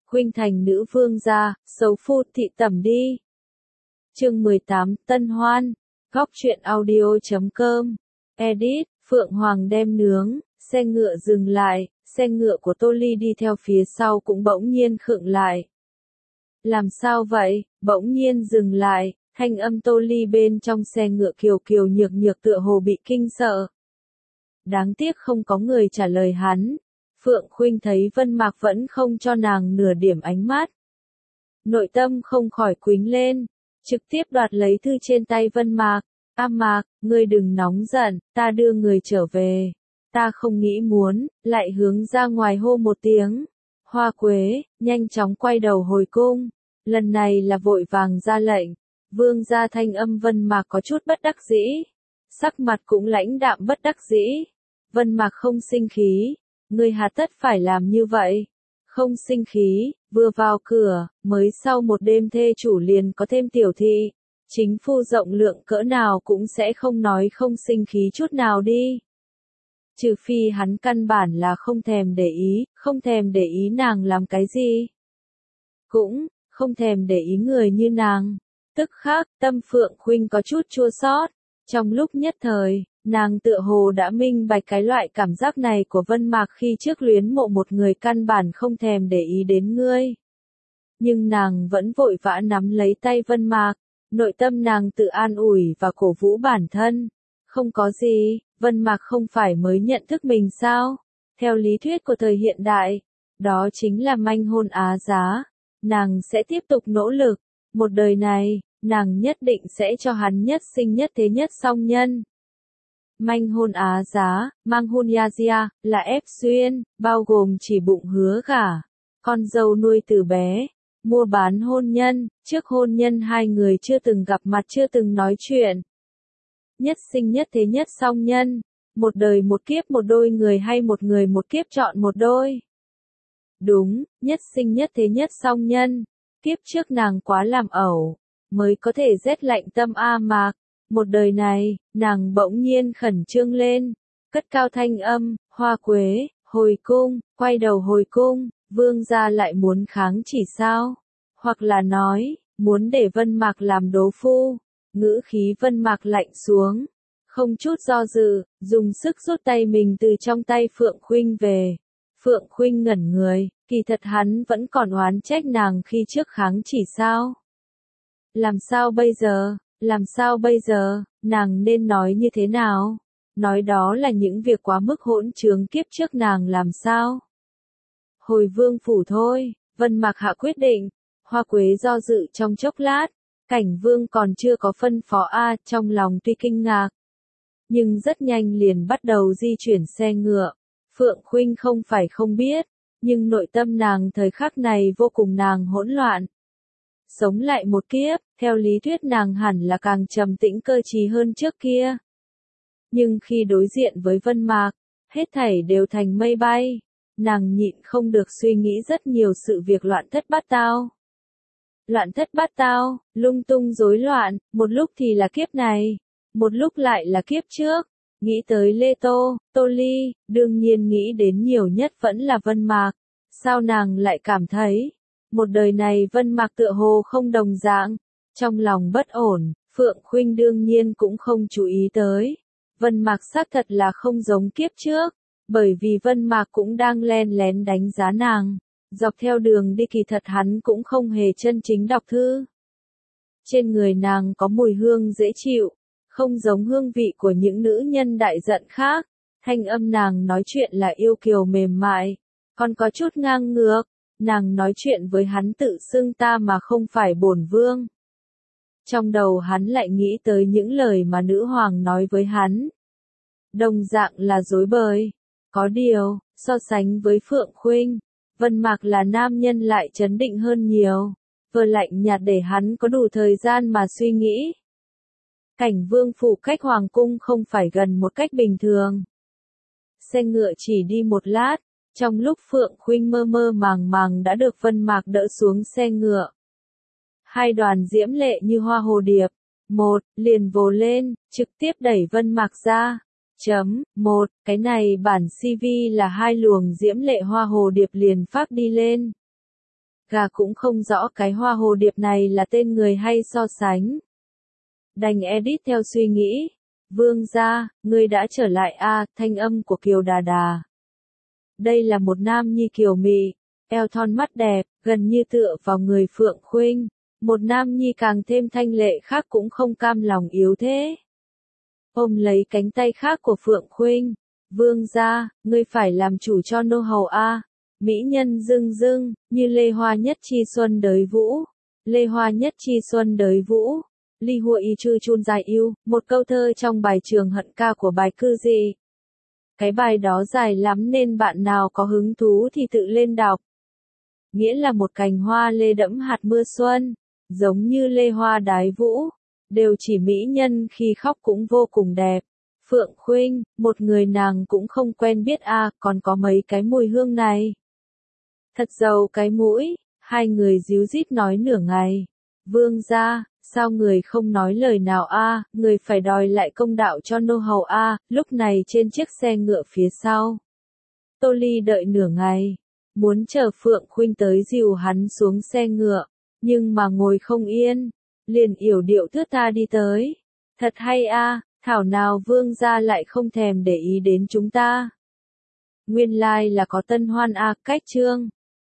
Khuynh thành nữ vương gia, xấu phu thị tẩm đi. Chương 18, Tân Hoan, góc truyện audio.com, edit, Phượng Hoàng đem nướng, xe ngựa dừng lại, xe ngựa của Tô Ly đi theo phía sau cũng bỗng nhiên khựng lại. Làm sao vậy, bỗng nhiên dừng lại, thanh âm Tô Ly bên trong xe ngựa kiều kiều nhược nhược tựa hồ bị kinh sợ. Đáng tiếc không có người trả lời hắn. Phượng Khuynh thấy Vân Mạc vẫn không cho nàng nửa điểm ánh mắt. Nội tâm không khỏi quýnh lên, trực tiếp đoạt lấy thư trên tay Vân Mạc. A Mạc, ngươi đừng nóng giận, ta đưa người trở về. Ta không nghĩ muốn, lại hướng ra ngoài hô một tiếng. Hoa Quế, nhanh chóng quay đầu hồi cung. Lần này là vội vàng ra lệnh. Vương gia thanh âm Vân Mạc có chút bất đắc dĩ. Sắc mặt cũng lãnh đạm bất đắc dĩ. Vân Mạc không sinh khí. Ngươi hà tất phải làm như vậy? Không sinh khí, vừa vào cửa, mới sau một đêm thê chủ liền có thêm tiểu thị. Chính phu rộng lượng cỡ nào cũng sẽ không nói không sinh khí chút nào đi. Trừ phi hắn căn bản là không thèm để ý nàng làm cái gì. Cũng, không thèm để ý người như nàng. Tức khắc, tâm Phượng Khuynh có chút chua xót. Trong lúc nhất thời, nàng tựa hồ đã minh bạch cái loại cảm giác này của Vân Mạc khi trước luyến mộ một người căn bản không thèm để ý đến ngươi. Nhưng nàng vẫn vội vã nắm lấy tay Vân Mạc, nội tâm nàng tự an ủi và cổ vũ bản thân. Không có gì, Vân Mạc không phải mới nhận thức mình sao? Theo lý thuyết của thời hiện đại, đó chính là manh hôn á giá. Nàng sẽ tiếp tục nỗ lực, một đời này, nàng nhất định sẽ cho hắn nhất sinh nhất thế nhất song nhân. Manh hôn á giá, mang hôn ya gia, là ép xuyên, bao gồm chỉ bụng hứa gả, con dâu nuôi từ bé, mua bán hôn nhân, trước hôn nhân hai người chưa từng gặp mặt chưa từng nói chuyện. Nhất sinh nhất thế nhất song nhân, một đời một kiếp một đôi người hay một người một kiếp chọn một đôi. Đúng, nhất sinh nhất thế nhất song nhân, kiếp trước nàng quá làm ẩu, mới có thể rét lạnh tâm A Mạc. Một đời này, nàng bỗng nhiên khẩn trương lên, cất cao thanh âm, Hoa Quế, hồi cung, quay đầu hồi cung, vương gia lại muốn kháng chỉ sao? Hoặc là nói, muốn để Vân Mạc làm đố phu, ngữ khí Vân Mạc lạnh xuống, không chút do dự, dùng sức rút tay mình từ trong tay Phượng Khuynh về. Phượng Khuynh ngẩn người, kỳ thật hắn vẫn còn oán trách nàng khi trước kháng chỉ sao? Làm sao bây giờ? Làm sao bây giờ, nàng nên nói như thế nào? Nói đó là những việc quá mức hỗn trướng kiếp trước nàng làm sao? Hồi vương phủ thôi, Vân Mạc hạ quyết định. Hoa Quế do dự trong chốc lát, Cảnh Vương còn chưa có phân phó trong lòng tuy kinh ngạc. Nhưng rất nhanh liền bắt đầu di chuyển xe ngựa. Phượng Khuynh không phải không biết, nhưng nội tâm nàng thời khắc này vô cùng nàng hỗn loạn. Sống lại một kiếp, theo lý thuyết nàng hẳn là càng trầm tĩnh cơ trí hơn trước kia. Nhưng khi đối diện với Vân Mạc, hết thảy đều thành mây bay, nàng nhịn không được suy nghĩ rất nhiều sự việc loạn thất bát tao. Loạn thất bát tao, lung tung rối loạn, một lúc thì là kiếp này, một lúc lại là kiếp trước. Nghĩ tới Lê Tô, Tô Ly, đương nhiên nghĩ đến nhiều nhất vẫn là Vân Mạc. Sao nàng lại cảm thấy một đời này Vân Mạc tựa hồ không đồng dạng, trong lòng bất ổn, Phượng Khuynh đương nhiên cũng không chú ý tới. Vân Mạc xác thật là không giống kiếp trước, bởi vì Vân Mạc cũng đang len lén đánh giá nàng. Dọc theo đường đi kỳ thật hắn cũng không hề chân chính đọc thư. Trên người nàng có mùi hương dễ chịu, không giống hương vị của những nữ nhân đại giận khác. Thanh âm nàng nói chuyện là yêu kiều mềm mại, còn có chút ngang ngược. Nàng nói chuyện với hắn tự xưng ta mà không phải bổn vương. Trong đầu hắn lại nghĩ tới những lời mà nữ hoàng nói với hắn. Đồng dạng là dối bời. Có điều, so sánh với Phượng Khuynh, Vân Mạc là nam nhân lại trấn định hơn nhiều. Vừa lạnh nhạt để hắn có đủ thời gian mà suy nghĩ. Cảnh Vương phủ cách hoàng cung không phải gần một cách bình thường. Xe ngựa chỉ đi một lát. Trong lúc Phượng Khuynh mơ mơ màng màng đã được Vân Mạc đỡ xuống xe ngựa. Hai đoàn diễm lệ như hoa hồ điệp. Một, liền vồ lên, trực tiếp đẩy Vân Mạc ra. Một, cái này bản CV là hai luồng diễm lệ hoa hồ điệp liền phát đi lên. Gà cũng không rõ cái hoa hồ điệp này là tên người hay so sánh. Đành edit theo suy nghĩ. Vương gia, ngươi đã trở lại a, thanh âm của Kiều Đà Đà. Đây là một nam nhi kiều mị, eo thon mắt đẹp, gần như tựa vào người Phượng Khuynh. Một nam nhi càng thêm thanh lệ khác cũng không cam lòng yếu thế. Ôm lấy cánh tay khác của Phượng Khuynh. Vương gia, ngươi phải làm chủ cho nô hầu a. Mỹ nhân dưng dưng, như lê hoa nhất chi xuân đới vũ. Lê hoa nhất chi xuân đới vũ. Li hua y chư chun dài yêu, một câu thơ trong bài Trường Hận Ca của bài cư dị. Cái bài đó dài lắm nên bạn nào có hứng thú thì tự lên đọc. Nghĩa là một cành hoa lê đẫm hạt mưa xuân, giống như lê hoa đái vũ, đều chỉ mỹ nhân khi khóc cũng vô cùng đẹp. Phượng Khuynh, một người nàng cũng không quen biết a, còn có mấy cái mùi hương này. Thật giàu cái mũi, hai người díu dít nói nửa ngày. Vương gia, sao người không nói lời nào a, người phải đòi lại công đạo cho nô hầu a. Lúc này trên chiếc xe ngựa phía sau. Tô Ly đợi nửa ngày, muốn chờ Phượng Khuynh tới dìu hắn xuống xe ngựa, nhưng mà ngồi không yên, liền yểu điệu thướt tha đi tới. Thật hay a, thảo nào vương gia lại không thèm để ý đến chúng ta. Nguyên lai là có tân hoan a, cách chương.